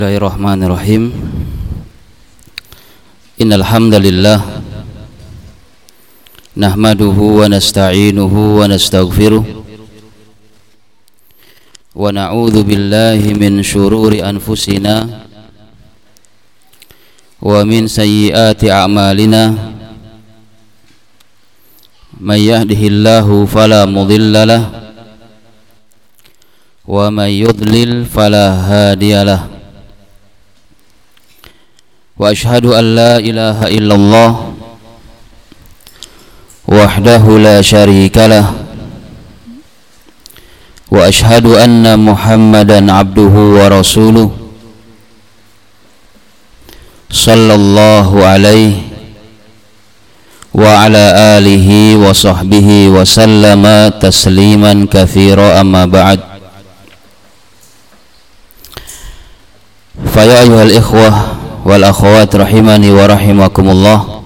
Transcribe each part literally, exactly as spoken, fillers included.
Bismillahirrahmanirrahim. Innal hamdalillah nahmaduhu wa nasta'inuhu wa nastaghfiruh wa na'udzu billahi min shururi anfusina wa min sayyiati a'malina. May yahdihillahu fala mudilla lahu wa may yudlil fala hadiyalah. Wa ashhadu an la ilaha illallah wahdahu la syarika lah wa ashhadu anna Muhammadan abduhu wa rasuluh sallallahu alaihi wa ala alihi wa sahbihi wa sallama tasliman katsira, amma ba'd. Fa ya ayyuhal ikhwah wal akhwat rahimani wa rahimakumullah,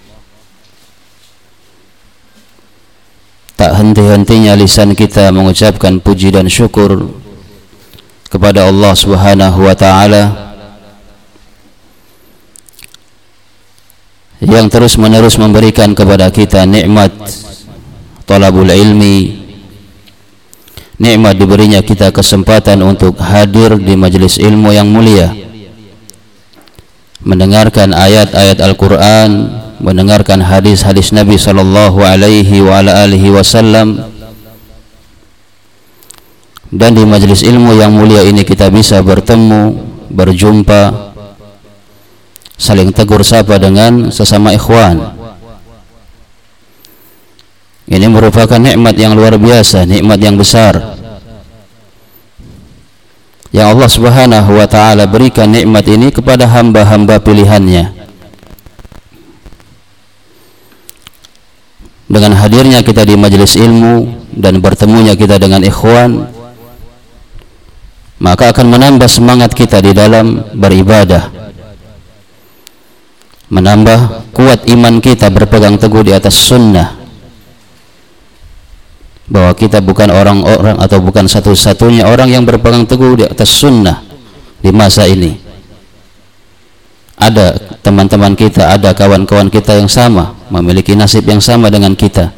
tak henti-hentinya lisan kita mengucapkan puji dan syukur kepada Allah Subhanahu wa taala yang terus-menerus memberikan kepada kita nikmat talabul ilmi, nikmat diberinya kita kesempatan untuk hadir di majelis ilmu yang mulia, mendengarkan ayat-ayat Al-Quran, mendengarkan hadis-hadis Nabi sallallahu alaihi wa ala alihi wasallam. Dan di majelis ilmu yang mulia ini kita bisa bertemu, berjumpa, saling tegur sapa dengan sesama ikhwan. Ini merupakan nikmat yang luar biasa, nikmat yang besar yang Allah Subhanahu wa ta'ala berikan nikmat ini kepada hamba-hamba pilihannya. Dengan hadirnya kita di majelis ilmu dan bertemunya kita dengan ikhwan, maka akan menambah semangat kita di dalam beribadah, menambah kuat iman kita berpegang teguh di atas sunnah, bahwa kita bukan orang-orang atau bukan satu-satunya orang yang berpegang teguh di atas sunnah di masa ini. Ada teman-teman kita, ada kawan-kawan kita yang sama, memiliki nasib yang sama dengan kita.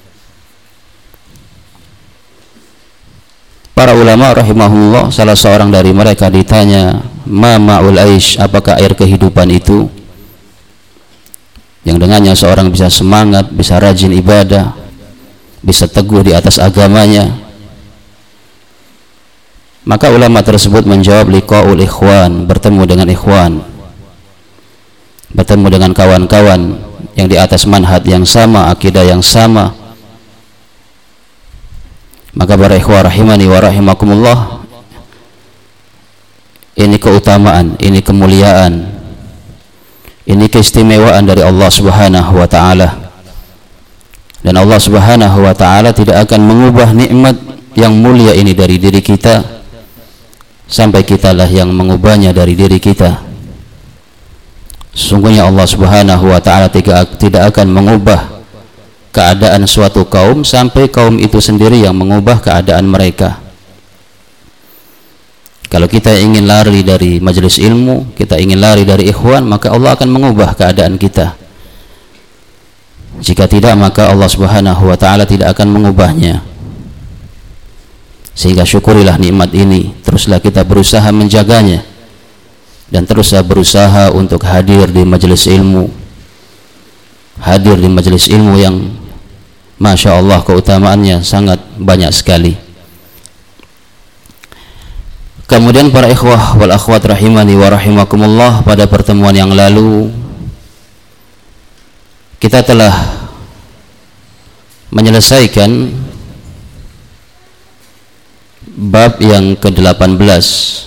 Para ulama rahimahullah, salah seorang dari mereka ditanya, ma ma'ul aish, apakah air kehidupan itu yang dengannya seorang bisa semangat, bisa rajin ibadah, bisa teguh di atas agamanya. Maka ulama tersebut menjawab, liqaul ikhwan, bertemu dengan ikhwan, bertemu dengan kawan-kawan yang di atas manhaj yang sama, akidah yang sama. Maka para ikhwah rahimani wa rahimakumullah, ini keutamaan, ini kemuliaan, ini keistimewaan dari Allah Subhanahu wa ta'ala. Dan Allah Subhanahu wa ta'ala tidak akan mengubah nikmat yang mulia ini dari diri kita sampai kitalah yang mengubahnya dari diri kita. Sungguhnya Allah Subhanahu wa ta'ala tidak akan mengubah keadaan suatu kaum sampai kaum itu sendiri yang mengubah keadaan mereka. Kalau kita ingin lari dari majelis ilmu, kita ingin lari dari ikhwan, maka Allah akan mengubah keadaan kita. Jika tidak, maka Allah Subhanahu wa ta'ala tidak akan mengubahnya. Sehingga syukurilah nikmat ini, teruslah kita berusaha menjaganya, dan teruslah berusaha untuk hadir di majelis ilmu, hadir di majelis ilmu yang Masya Allah keutamaannya sangat banyak sekali. Kemudian para ikhwah wal akhwat rahimani wa rahimakumullah, pada pertemuan yang lalu kita telah menyelesaikan bab yang ke delapan belas,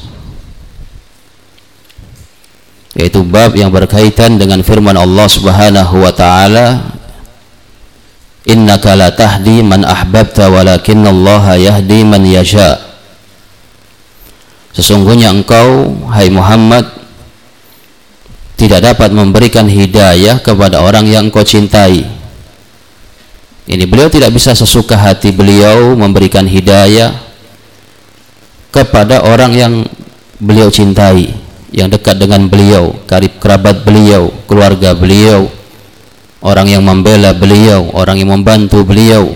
yaitu bab yang berkaitan dengan firman Allah Subhanahu wa ta'ala, innaka la tahdi man ahbabta walakinallaha yahdi man yasha. Sesungguhnya engkau, hai Muhammad, tidak dapat memberikan hidayah kepada orang yang kau cintai. Ini beliau tidak bisa sesuka hati beliau memberikan hidayah kepada orang yang beliau cintai. yang dekat dengan beliau, karib kerabat beliau, keluarga beliau, orang yang membela beliau, orang yang membantu beliau.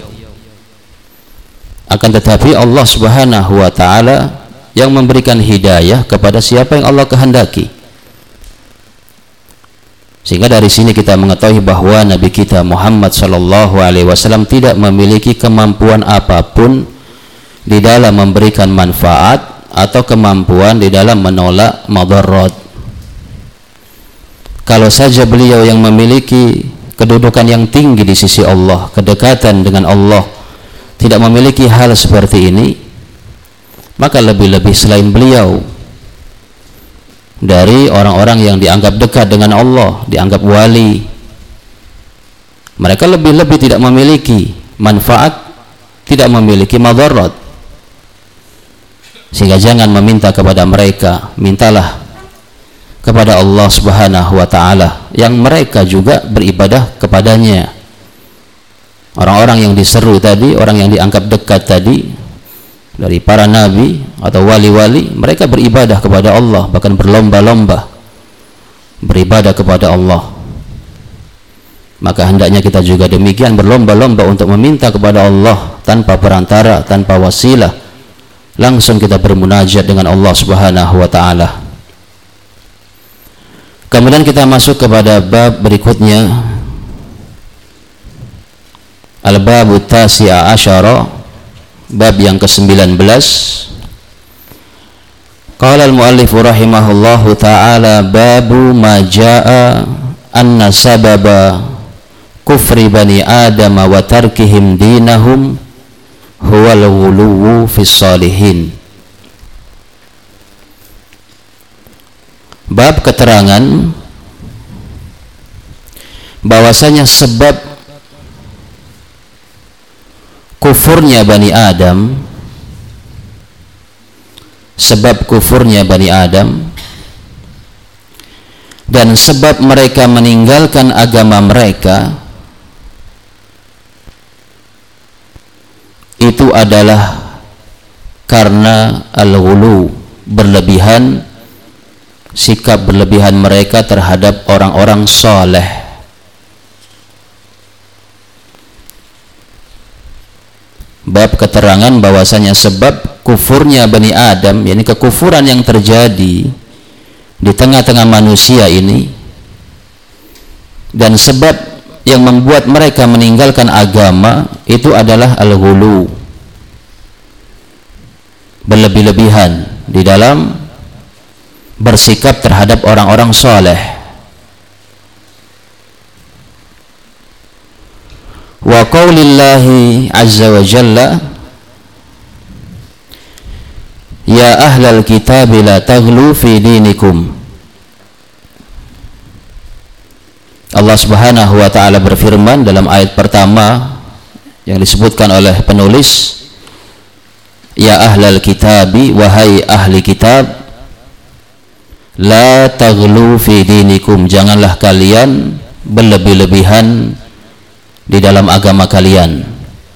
Akan tetapi Allah Subhanahu wa taala yang memberikan hidayah kepada siapa yang Allah kehendaki. Sehingga dari sini kita mengetahui bahwa Nabi kita Muhammad sallallahu alaihi wasallam tidak memiliki kemampuan apapun di dalam memberikan manfaat atau kemampuan di dalam menolak madarat. Kalau saja beliau yang memiliki kedudukan yang tinggi di sisi Allah, kedekatan dengan Allah, tidak memiliki hal seperti ini, maka lebih-lebih selain beliau dari orang-orang yang dianggap dekat dengan Allah, dianggap wali, mereka lebih-lebih tidak memiliki manfaat, tidak memiliki madarat. Sehingga jangan meminta kepada mereka, mintalah kepada Allah Subhanahu wa taala yang mereka juga beribadah kepadanya. Orang-orang yang diseru tadi, orang yang dianggap dekat tadi dari para nabi atau wali-wali, mereka beribadah kepada Allah, bahkan berlomba-lomba beribadah kepada Allah. Maka hendaknya kita juga demikian, berlomba-lomba untuk meminta kepada Allah tanpa perantara, tanpa wasilah. Langsung kita bermunajat dengan Allah Subhanahu wa taala. Kemudian kita masuk kepada bab berikutnya, al-babu tasi'a asyara, bab yang ke-sembilan belas. Qala al-muallif rahimahullahu taala, babu ma jaa anna sababa kufri bani adam wa tarkihim dinahum huwal ghuluwu fis salihin. Bab keterangan bahwasanya sebab kufurnya Bani Adam, sebab kufurnya Bani Adam dan sebab mereka meninggalkan agama mereka itu adalah karena al-ghulu, berlebihan, sikap berlebihan mereka terhadap orang-orang soleh. Bab keterangan bahwasanya sebab kufurnya Bani Adam, yakni kekufuran yang terjadi di tengah-tengah manusia ini, dan sebab yang membuat mereka meninggalkan agama itu adalah al-ghulu, berlebih-lebihan di dalam bersikap terhadap orang-orang soleh. Wa qaulillahi azza wa jalla, ya ahlal kitab la taghlu fi dinikum. Allah Subhanahu wa taala berfirman dalam ayat pertama yang disebutkan oleh penulis, ya ahlal kitabi, wahai ahli kitab, la taghlu fi dinikum, janganlah kalian berlebih-lebihan di dalam agama kalian.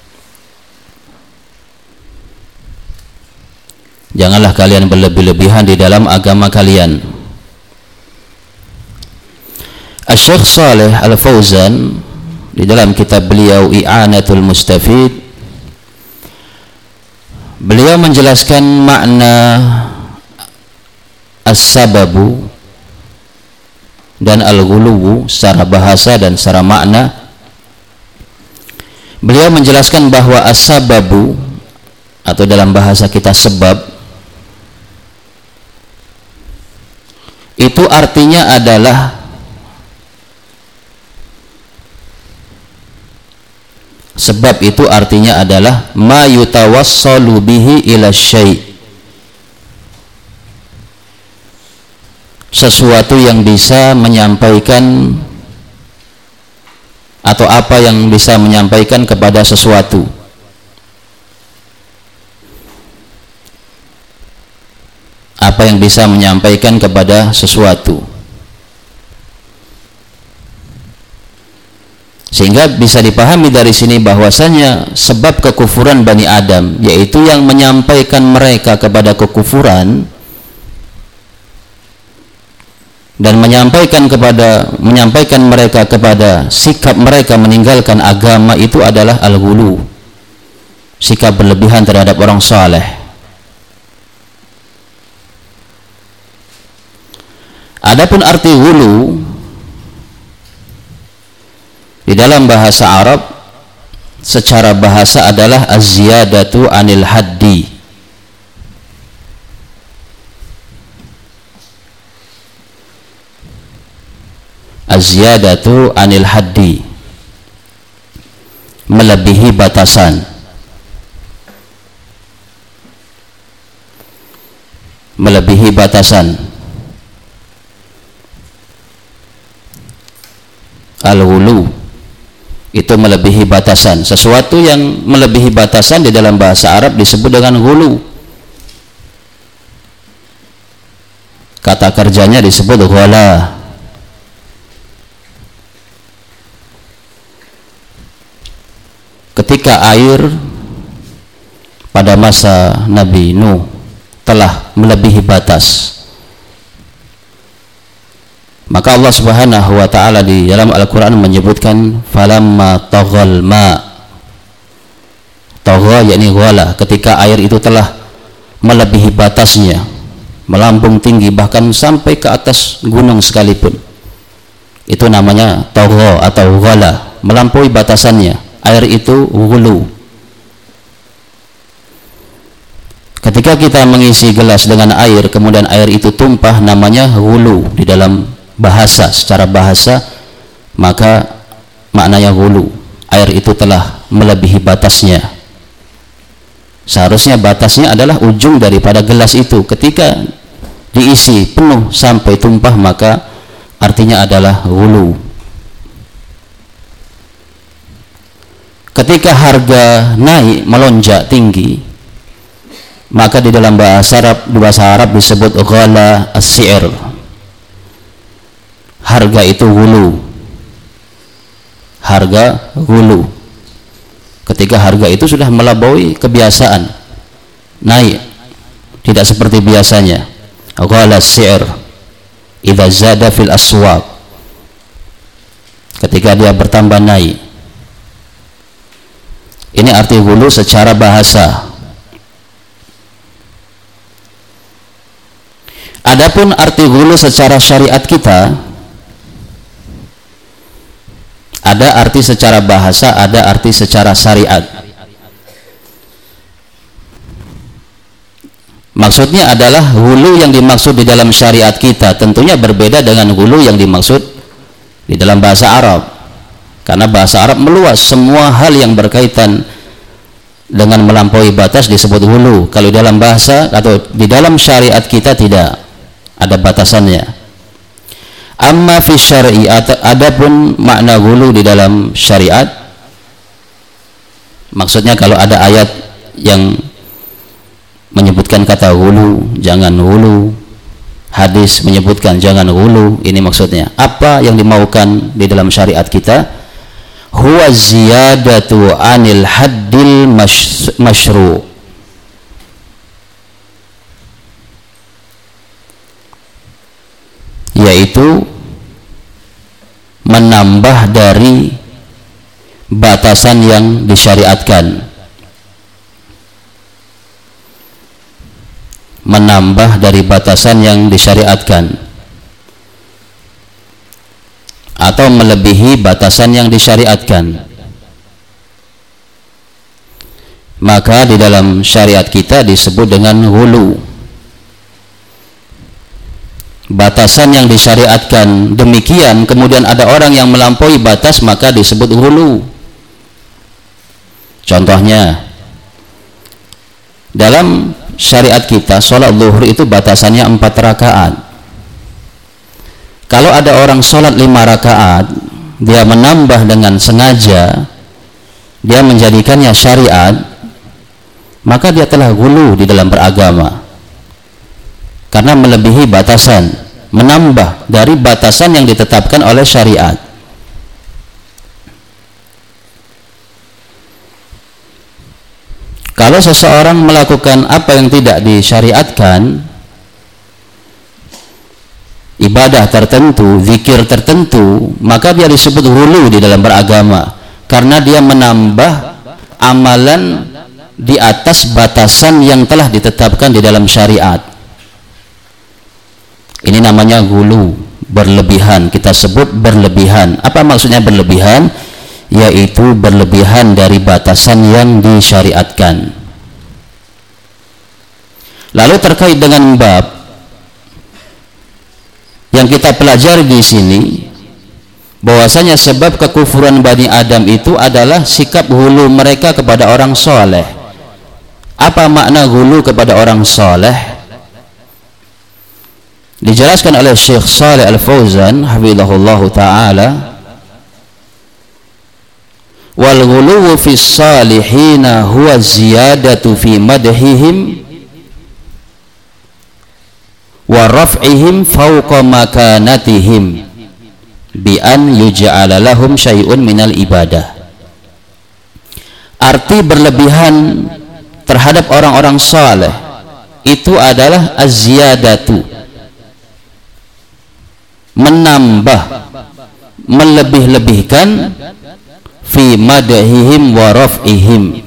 Janganlah kalian berlebih-lebihan di dalam agama kalian. Asy-Syaikh Shalih Al-Fauzan di dalam kitab beliau I'anatul Mustafid, beliau menjelaskan makna as-sababu dan al-ghuluwu secara bahasa dan secara makna. Beliau menjelaskan bahwa as-sababu, atau dalam bahasa kita sebab, itu artinya adalah sebab itu artinya adalah ma yutawassalu bihi ila syai', sesuatu yang bisa menyampaikan atau apa yang bisa menyampaikan kepada sesuatu. Apa yang bisa menyampaikan kepada sesuatu. Sehingga bisa dipahami dari sini bahwasanya sebab kekufuran Bani Adam, yaitu yang menyampaikan mereka kepada kekufuran, dan menyampaikan kepada menyampaikan mereka kepada sikap mereka meninggalkan agama itu adalah al-ghulu, sikap berlebihan terhadap orang saleh. Adapun arti ghulu di dalam bahasa Arab secara bahasa adalah az-ziyadatu anil haddi, az-ziyadatu anil haddi, melebihi batasan, melebihi batasan. Al-ghulu itu melebihi batasan, sesuatu yang melebihi batasan di dalam bahasa Arab disebut dengan ghulu. Kata kerjanya disebut ghala. Ketika air pada masa Nabi Nuh telah melebihi batas, maka Allah Subhanahu wa taala di dalam Al-Qur'an menyebutkan falamma taghal ma, tagha yakni ghala, ketika air itu telah melebihi batasnya, melambung tinggi bahkan sampai ke atas gunung sekalipun, itu namanya tagha atau ghala, melampaui batasannya. Air itu ghulu. Ketika kita mengisi gelas dengan air kemudian air itu tumpah, namanya ghulu di dalam bahasa. Secara bahasa maka maknanya ghulu, air itu telah melebihi batasnya. Seharusnya batasnya adalah ujung daripada gelas itu. Ketika diisi penuh sampai tumpah maka artinya adalah ghulu. Ketika harga naik melonjak tinggi, maka di dalam bahasa Arab, di bahasa Arab disebut ghala as-si'r. Harga itu ghulu. Harga ghulu. Ketika harga itu sudah melampaui kebiasaan, naik tidak seperti biasanya. Ghala as-si'r idza zada fil aswaq. Ketika dia bertambah naik. Ini arti ghulu secara bahasa. Adapun arti ghulu secara syariat kita, ada arti secara bahasa, ada arti secara syariat. Maksudnya adalah ghulu yang dimaksud di dalam syariat kita tentunya berbeda dengan ghulu yang dimaksud di dalam bahasa Arab. Karena bahasa Arab meluas, semua hal yang berkaitan dengan melampaui batas disebut ghulu. Kalau dalam bahasa atau di dalam syariat kita tidak ada batasannya. Amma fi syar'i, adapun makna ghulu di dalam syariat, maksudnya kalau ada ayat yang menyebutkan kata ghulu, jangan ghulu, hadis menyebutkan jangan ghulu, ini maksudnya apa yang dimaukan di dalam syariat kita? Huwa ziyadatu anil haddil masyru', yaitu menambah dari batasan yang disyariatkan, menambah dari batasan yang disyariatkan atau melebihi batasan yang disyariatkan. Maka di dalam syariat kita disebut dengan ghulu. Batasan yang disyariatkan demikian, kemudian ada orang yang melampaui batas, maka disebut ghulu. Contohnya, dalam syariat kita sholat zuhur itu batasannya empat rakaat. Kalau ada orang sholat lima rakaat, dia menambah dengan sengaja, dia menjadikannya syariat, maka dia telah ghulu di dalam beragama, karena melebihi batasan, menambah dari batasan yang ditetapkan oleh syariat. Kalau seseorang melakukan apa yang tidak disyariatkan, ibadah tertentu, zikir tertentu, maka dia disebut ghulu di dalam beragama, karena dia menambah amalan di atas batasan yang telah ditetapkan di dalam syariat. Ini namanya ghulu, berlebihan. Kita sebut berlebihan. Apa maksudnya berlebihan? Yaitu berlebihan dari batasan yang disyariatkan. Lalu terkait dengan bab yang kita pelajari di sini, bahwasanya sebab kekufuran Bani Adam itu adalah sikap hulu mereka kepada orang soleh. Apa makna hulu kepada orang soleh? Dijelaskan oleh Syekh Shalih Al-Fauzan hafizahullah ta'ala, wal ghuluwu fis salihina huwa ziyadatu fi madhihim wa raf'ihim fawqa makanatihim bi an yuj'ala lahum syai'un minal ibadah. Arti berlebihan terhadap orang-orang saleh itu adalah az-ziyadatu, menambah, melebih-lebihkan, fi madhihim wa raf'ihim,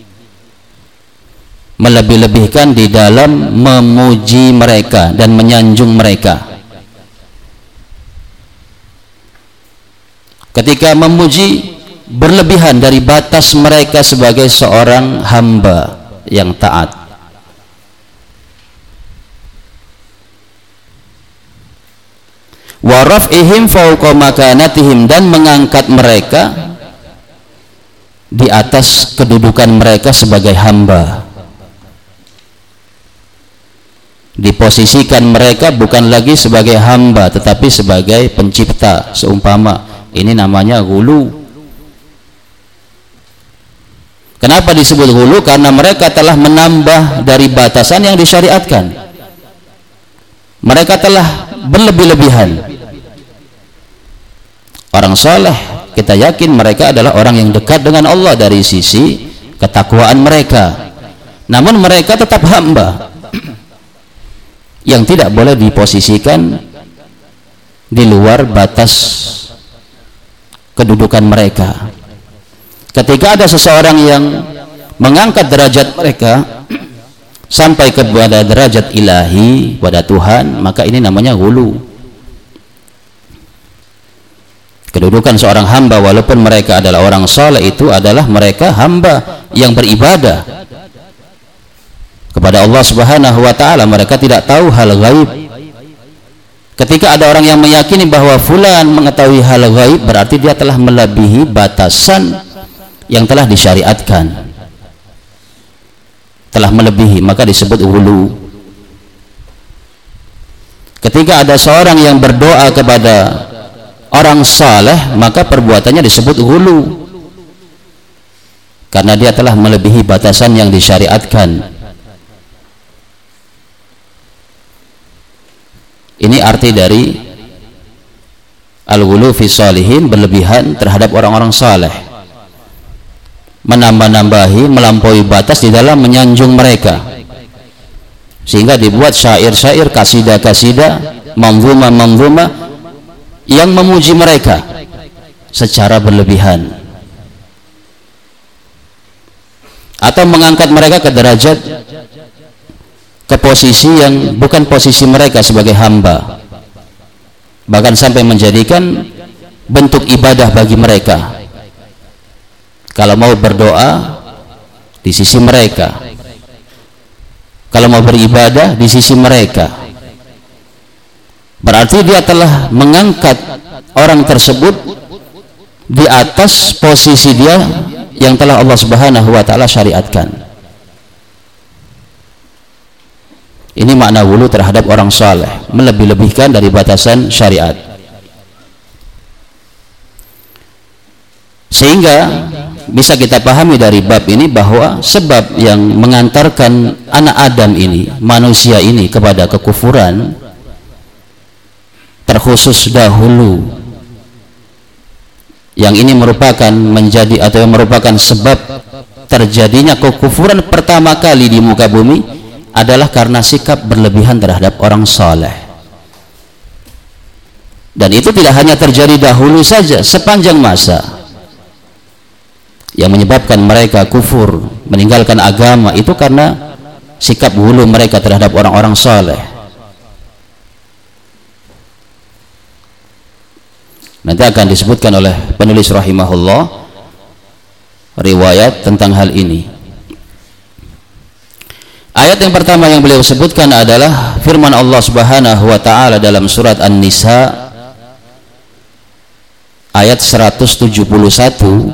melebih-lebihkan di dalam memuji mereka dan menyanjung mereka. Ketika memuji, berlebihan dari batas mereka sebagai seorang hamba yang taat. Wa raf'ihim fawqa makanatihim, dan mengangkat mereka di atas kedudukan mereka sebagai hamba. Diposisikan mereka bukan lagi sebagai hamba tetapi sebagai pencipta seumpama. Ini namanya ghulu. Kenapa disebut ghulu? Karena mereka telah menambah dari batasan yang disyariatkan. Mereka telah berlebih-lebihan. Orang saleh, kita yakin mereka adalah orang yang dekat dengan Allah dari sisi ketakwaan mereka. Namun mereka tetap hamba yang tidak boleh diposisikan di luar batas kedudukan mereka. Ketika ada seseorang yang mengangkat derajat mereka sampai kepada derajat ilahi pada Tuhan, maka ini namanya ghulu. Kedudukan seorang hamba walaupun mereka adalah orang saleh itu adalah mereka hamba yang beribadah kepada Allah Subhanahu wa ta'ala. Mereka tidak tahu hal gaib. Ketika ada orang yang meyakini bahwa fulan mengetahui hal gaib, berarti dia telah melebihi batasan yang telah disyariatkan, telah melebihi, maka disebut ghulu. Ketika ada seorang yang berdoa kepada orang saleh, maka perbuatannya disebut ghulu, karena dia telah melebihi batasan yang disyariatkan. Ini arti dari al-ghulu fi shalihin, berlebihan terhadap orang-orang saleh, menambah-nambahi, melampaui batas di dalam menyanjung mereka, sehingga dibuat syair-syair, kasidah-kasidah, manzumah-manzumah yang memuji mereka secara berlebihan, atau mengangkat mereka ke derajat, ke posisi yang bukan posisi mereka sebagai hamba, bahkan sampai menjadikan bentuk ibadah bagi mereka. Kalau mau berdoa di sisi mereka, kalau mau beribadah di sisi mereka, berarti dia telah mengangkat orang tersebut di atas posisi dia yang telah Allah Subhanahu wa ta'ala syariatkan. Ini makna ghulu terhadap orang saleh, melebih-lebihkan dari batasan syariat. Sehingga bisa kita pahami dari bab ini bahwa sebab yang mengantarkan anak Adam ini, manusia ini, kepada kekufuran, terkhusus dahulu, yang ini merupakan menjadi atau yang merupakan sebab terjadinya kekufuran pertama kali di muka bumi, adalah karena sikap berlebihan terhadap orang saleh. Dan itu tidak hanya terjadi dahulu saja, sepanjang masa. Yang menyebabkan mereka kufur, meninggalkan agama, itu karena sikap hulu mereka terhadap orang-orang saleh. Nanti akan disebutkan oleh penulis rahimahullah riwayat tentang hal ini. Ayat yang pertama yang beliau sebutkan adalah firman Allah Subhanahu wa taala dalam surat An-Nisa ayat seratus tujuh puluh satu.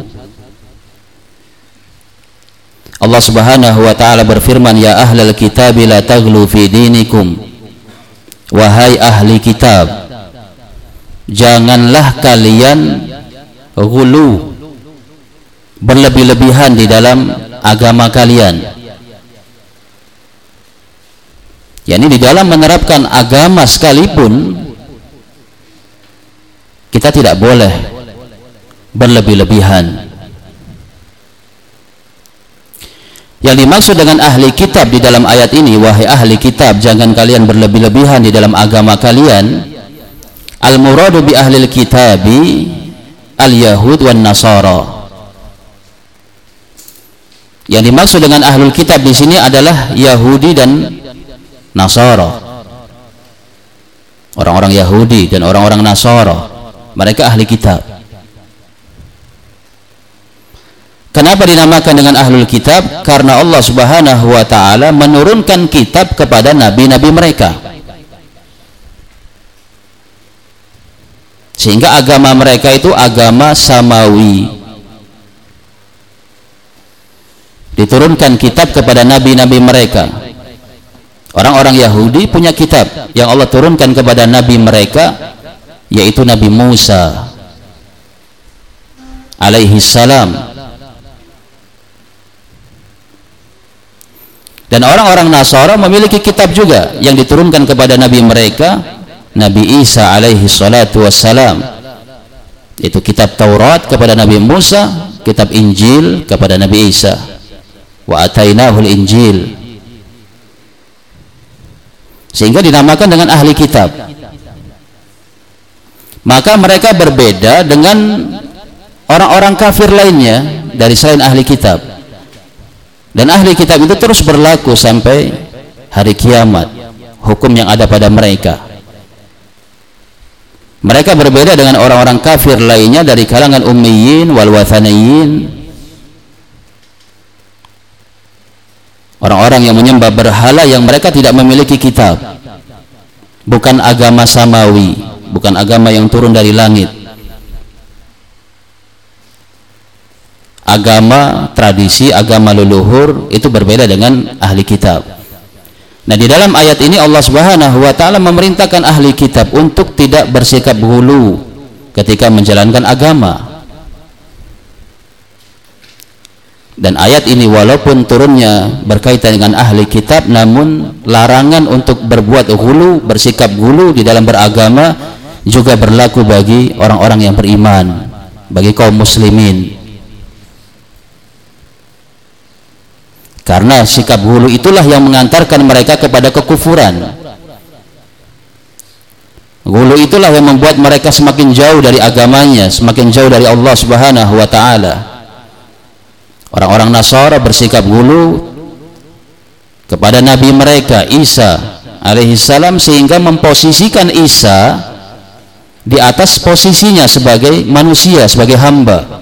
Allah Subhanahu wa taala berfirman, ya ahlal kitab la taghlu fi dinikum, wahai ahli kitab, janganlah kalian ghulu, berlebih-lebihan di dalam agama kalian. yakni di dalam menerapkan agama sekalipun kita tidak boleh berlebih-lebihan. Yang dimaksud dengan ahli kitab di dalam ayat ini, wahai ahli kitab, jangan kalian berlebih-lebihan di dalam agama kalian. Al-muradu bi ahli kitabi al-yahud wan nasara. Yang dimaksud dengan ahlul kitab di sini adalah Yahudi dan Nasara. Orang-orang Yahudi dan orang-orang Nasara, mereka ahli kitab. Kenapa dinamakan dengan ahlul kitab? Karena Allah Subhanahu wa taala menurunkan kitab kepada nabi-nabi mereka, sehingga agama mereka itu agama samawi. Diturunkan kitab kepada nabi-nabi mereka. Orang-orang Yahudi punya kitab yang Allah turunkan kepada nabi mereka, yaitu Nabi Musa alaihi salam. Dan orang-orang Nasara memiliki kitab juga yang diturunkan kepada nabi mereka, Nabi Isa alaihi salatu wassalam. Itu kitab Taurat kepada Nabi Musa, kitab Injil kepada Nabi Isa. Wa atainahul Injil. Sehingga dinamakan dengan ahli kitab. Maka mereka berbeda dengan orang-orang kafir lainnya dari selain ahli kitab. Dan ahli kitab itu terus berlaku sampai hari kiamat, hukum yang ada pada mereka. Mereka berbeda dengan orang-orang kafir lainnya dari kalangan ummiyin wal wathaniyin, orang-orang yang menyembah berhala yang mereka tidak memiliki kitab, bukan agama samawi, bukan agama yang turun dari langit, agama tradisi, agama leluhur. Itu berbeda dengan ahli kitab. Nah, di dalam ayat ini Allah Subhanahu wa taala memerintahkan ahli kitab untuk tidak bersikap hulu ketika menjalankan agama. Dan ayat ini walaupun turunnya berkaitan dengan ahli kitab, namun larangan untuk berbuat hulu, bersikap hulu di dalam beragama juga berlaku bagi orang-orang yang beriman, bagi kaum muslimin. Karena sikap hulu itulah yang mengantarkan mereka kepada kekufuran. Hulu itulah yang membuat mereka semakin jauh dari agamanya, semakin jauh dari Allah Subhanahu wa taala. Orang-orang Nasara bersikap hulu kepada nabi mereka Isa alaihi salam, sehingga memposisikan Isa di atas posisinya sebagai manusia, sebagai hamba.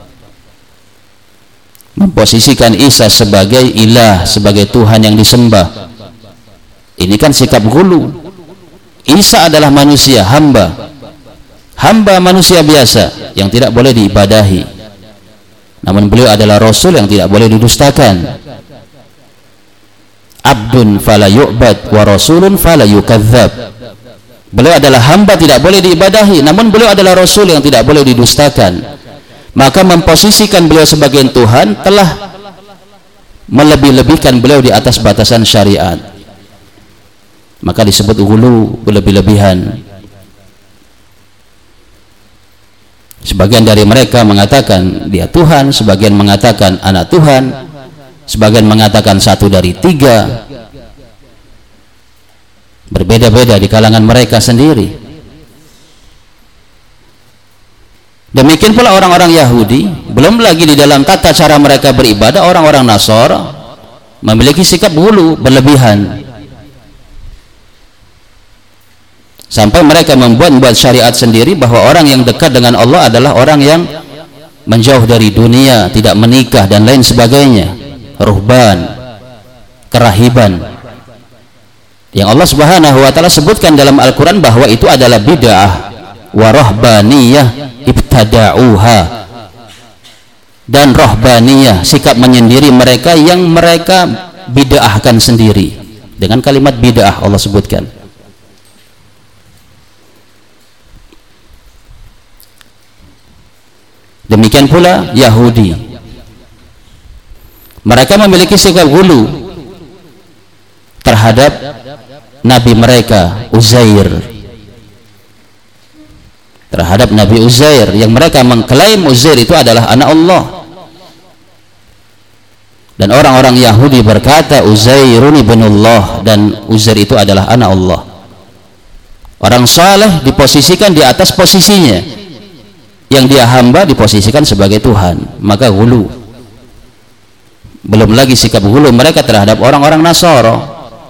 Memposisikan Isa sebagai ilah, sebagai Tuhan yang disembah. Ini kan sikap hulu. Isa adalah manusia, hamba. Hamba manusia biasa yang tidak boleh diibadahi. Namun beliau adalah Rasul yang tidak boleh didustakan. Abdun fala yu'bad wa rasulun fala yukadzab. Beliau adalah hamba, tidak boleh diibadahi, namun beliau adalah Rasul yang tidak boleh didustakan. Maka memposisikan beliau sebagai Tuhan telah melebih-lebihkan beliau di atas batasan syariat. Maka disebut ghulu, berlebih-lebihan. Sebagian dari mereka mengatakan dia Tuhan, sebagian mengatakan anak Tuhan, sebagian mengatakan satu dari tiga. Berbeda-beda di kalangan mereka sendiri. Demikian pula orang-orang Yahudi, belum lagi di dalam tata cara mereka beribadah, orang-orang Nasara memiliki sikap ghulu, berlebihan, sampai mereka membuat-buat syariat sendiri bahwa orang yang dekat dengan Allah adalah orang yang menjauh dari dunia, tidak menikah dan lain sebagainya, ruhban, kerahiban, yang Allah Subhanahu wa taala sebutkan dalam Al-Qur'an bahwa itu adalah bid'ah wa rahbaniyah ibtada'uha, dan rahbaniyah, sikap menyendiri mereka yang mereka bid'ahkan sendiri. Dengan kalimat bid'ah Allah sebutkan. Demikian pula Yahudi, mereka memiliki sikap ghulu terhadap nabi mereka Uzair, terhadap Nabi Uzair, yang mereka mengklaim Uzair itu adalah anak Allah. Dan orang-orang Yahudi berkata Uzairun ibnullah, dan Uzair itu adalah anak Allah. Orang saleh diposisikan di atas posisinya, yang dia hamba diposisikan sebagai Tuhan, maka ghulu. Belum lagi sikap ghulu mereka terhadap orang-orang Nasara,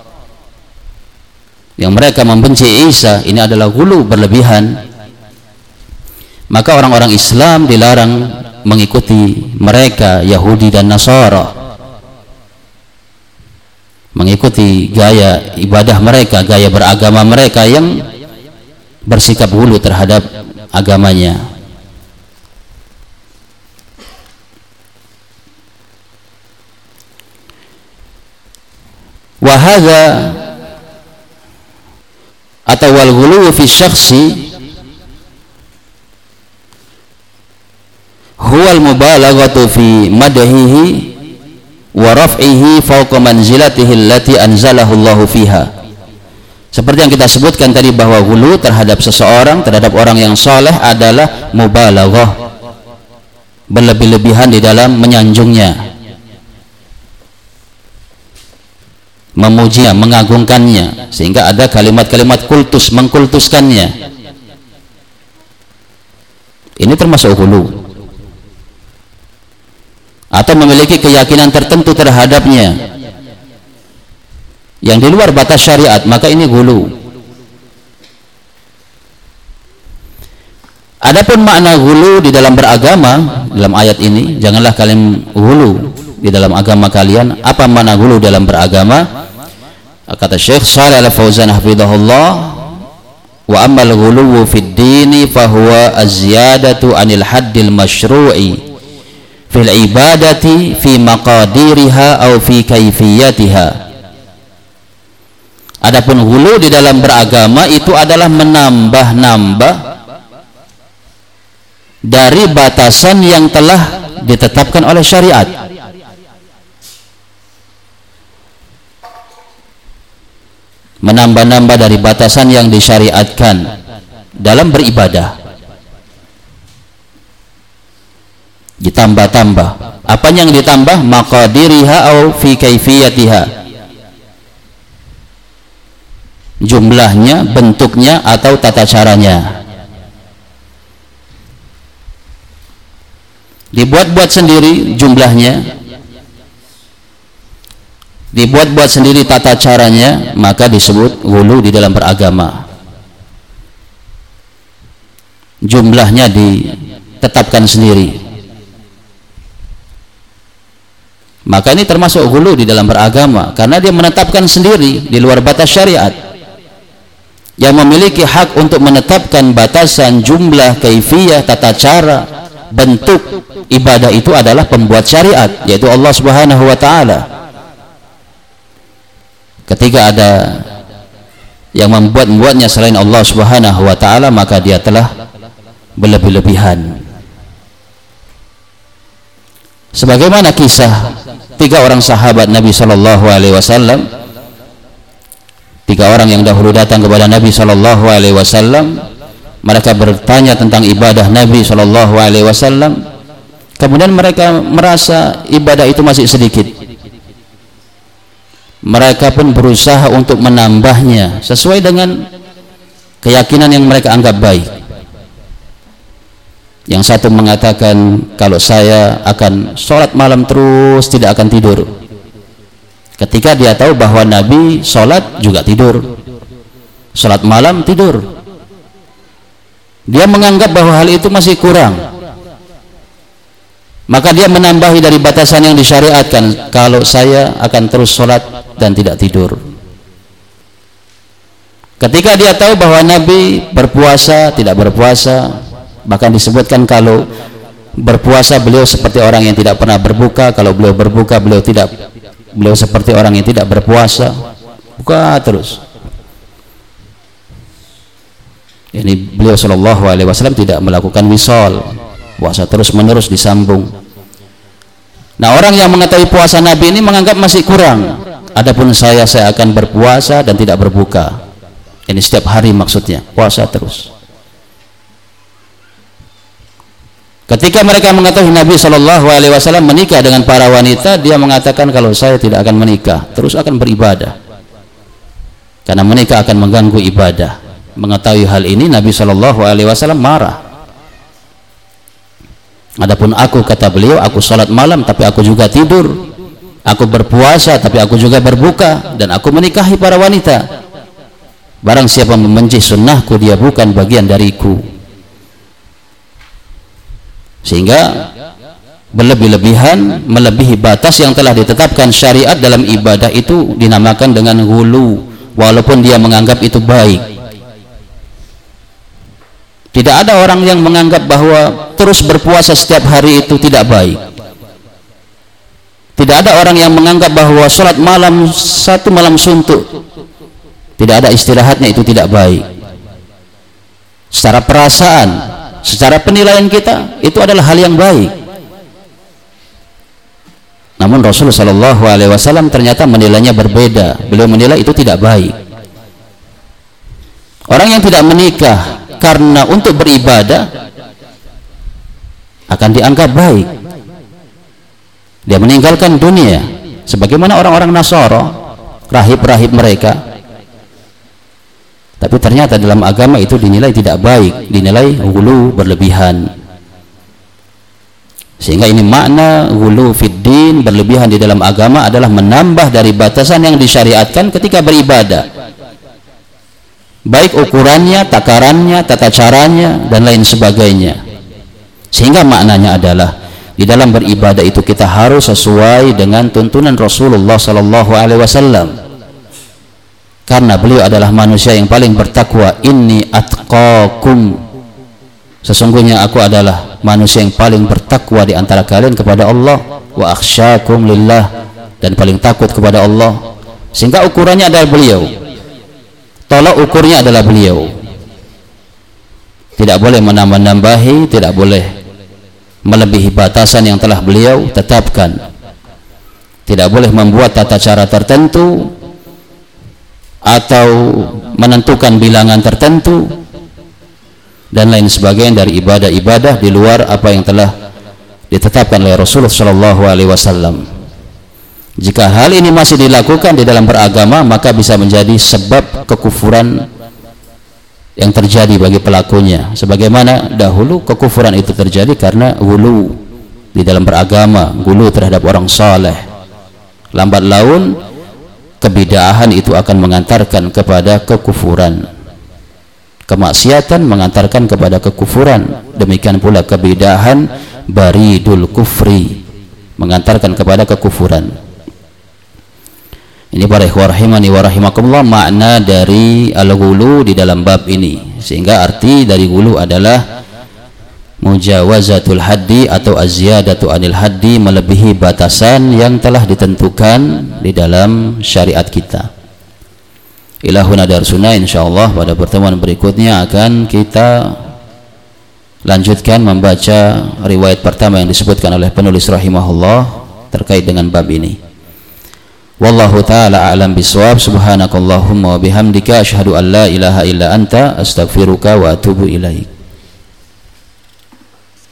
yang mereka membenci Isa, ini adalah ghulu, berlebihan. Maka orang-orang Islam dilarang mengikuti mereka Yahudi dan Nasara, mengikuti gaya ibadah mereka, gaya beragama mereka yang bersikap ghulu terhadap agamanya. Wa hadza atau wal ghulu fi syakhsi huwal mubalaghatu fi madhihi wa raf'ihi fawqa manzilatihi allati anzalahu Allahu fiha. Seperti yang kita sebutkan tadi bahwa ghulu terhadap seseorang, terhadap orang yang saleh adalah mubalaghah, berlebih-lebihan di dalam menyanjungnya, memujinya, mengagungkannya, sehingga ada kalimat-kalimat kultus, mengkultuskannya. Ini termasuk ghulu. Atau memiliki keyakinan tertentu terhadapnya yang di luar batas syariat, maka ini ghulu. Adapun makna ghulu di dalam beragama, dalam ayat ini, janganlah kalian ghulu di dalam agama kalian. Apa makna ghulu dalam beragama? Kata Syekh Shalih Al-Fauzan hafizahullah, wa ammal ghuluwu fid dini fahuwa az-ziyadatu anil haddil masyru'i fil ibadati fi maqadiriha au fi kaifiyatiha. Adapun ghulu di dalam beragama itu adalah menambah-nambah dari batasan yang telah ditetapkan oleh syariat. Menambah-nambah dari batasan yang disyariatkan dalam beribadah. Ditambah-tambah. Apa yang ditambah? Maqadiriha au fi kaifiyatiha. Jumlahnya, bentuknya, atau tata caranya. Dibuat-buat sendiri jumlahnya, dibuat-buat sendiri tata caranya, maka disebut ghulu di dalam beragama. Jumlahnya ditetapkan sendiri, maka ini termasuk ghulu di dalam beragama, karena dia menetapkan sendiri di luar batas syariat. Yang memiliki hak untuk menetapkan batasan, jumlah, kaifiyah, tata cara, bentuk ibadah itu adalah pembuat syariat, yaitu Allah Subhanahu wa taala. Ketika ada yang membuat-buatnya selain Allah Subhanahu wa taala, maka dia telah berlebih-lebihan. Sebagaimana kisah tiga orang sahabat Nabi Shallallahu Alaihi Wasallam, tiga orang yang dahulu datang kepada Nabi Shallallahu Alaihi Wasallam, mereka bertanya tentang ibadah Nabi Shallallahu Alaihi Wasallam, kemudian mereka merasa ibadah itu masih sedikit. Mereka pun berusaha untuk menambahnya sesuai dengan keyakinan yang mereka anggap baik. Yang satu mengatakan kalau saya akan sholat malam terus tidak akan tidur, ketika dia tahu bahwa Nabi sholat juga tidur, sholat malam tidur. Dia menganggap bahwa hal itu masih kurang, maka dia menambahi dari batasan yang disyariatkan, kalau saya akan terus sholat dan tidak tidur. Ketika dia tahu bahwa Nabi berpuasa tidak berpuasa, bahkan disebutkan kalau berpuasa beliau seperti orang yang tidak pernah berbuka, kalau beliau berbuka beliau tidak beliau seperti orang yang tidak berpuasa, buka terus. Ini beliau sallallahu alaihi wasallam tidak melakukan wisol, puasa terus menerus disambung. Nah, orang yang mengetahui puasa Nabi ini menganggap masih kurang. Adapun saya saya akan berpuasa dan tidak berbuka. Ini setiap hari maksudnya, puasa terus. Ketika mereka mengetahui Nabi sallallahu alaihi wasallam menikah dengan para wanita, dia mengatakan kalau saya tidak akan menikah, terus akan beribadah. Karena menikah akan mengganggu ibadah. Mengetahui hal ini Nabi sallallahu alaihi wasallam marah. Adapun aku, kata beliau, aku salat malam tapi aku juga tidur, aku berpuasa tapi aku juga berbuka, dan aku menikahi para wanita. Barang siapa membenci sunnahku, dia bukan bagian dariku. Sehingga berlebih-lebihan, melebihi batas yang telah ditetapkan syariat dalam ibadah itu dinamakan dengan ghulu, walaupun dia menganggap itu baik. Tidak ada orang yang menganggap bahwa terus berpuasa setiap hari itu tidak baik. Tidak ada orang yang menganggap bahwa sholat malam satu malam suntuk, tidak ada istirahatnya, itu tidak baik. Secara perasaan, secara penilaian kita, itu adalah hal yang baik. Namun Rasulullah Shallallahu Alaihi Wasallam ternyata menilainya berbeda. Beliau menilai itu tidak baik. Orang yang tidak menikah karena untuk beribadah akan dianggap baik. Dia meninggalkan dunia sebagaimana orang-orang Nasara, rahib-rahib mereka. Tapi ternyata dalam agama itu dinilai tidak baik, dinilai ghulu, berlebihan. Sehingga ini makna ghulu fid din, berlebihan di dalam agama adalah menambah dari batasan yang disyariatkan ketika beribadah, baik ukurannya, takarannya, tata caranya, dan lain sebagainya. Sehingga maknanya adalah di dalam beribadah itu kita harus sesuai dengan tuntunan Rasulullah Sallallahu Alaihi Wasallam, karena beliau adalah manusia yang paling bertakwa. Inni atqakum, sesungguhnya aku adalah manusia yang paling bertakwa di antara kalian kepada Allah. Wa akhsyakum lillah, dan paling takut kepada Allah. Sehingga ukurannya adalah beliau, tolak ukurnya adalah beliau. Tidak boleh menambah-nambahi, tidak boleh melebihi batasan yang telah beliau tetapkan. Tidak boleh membuat tata cara tertentu atau menentukan bilangan tertentu dan lain sebagainya dari ibadah-ibadah di luar apa yang telah ditetapkan oleh Rasulullah Shallallahu Alaihi Wasallam. Jika hal ini masih dilakukan di dalam beragama, maka bisa menjadi sebab kekufuran yang terjadi bagi pelakunya. Sebagaimana dahulu kekufuran itu terjadi karena ghulu di dalam beragama, ghulu terhadap orang saleh. Lambat laun kebid'ahan itu akan mengantarkan kepada kekufuran. Kemaksiatan mengantarkan kepada kekufuran. Demikian pula kebid'ahan baridul kufri, mengantarkan kepada kekufuran. Ini para ikhwah rahimani wa rahimakumullah makna dari al-ghulu di dalam bab ini. Sehingga arti dari ghulu adalah mujawazatul haddi atau az-ziyadatu anil haddi, melebihi batasan yang telah ditentukan di dalam syariat kita. Ilahuna darsuna, insyaallah pada pertemuan berikutnya akan kita lanjutkan membaca riwayat pertama yang disebutkan oleh penulis rahimahullah terkait dengan bab ini. Wallahu ta'ala a'lam bisawab. Subhanakallahumma wa bihamdika asyhadu an la ilaha illa anta astaghfiruka wa atubu ilaik.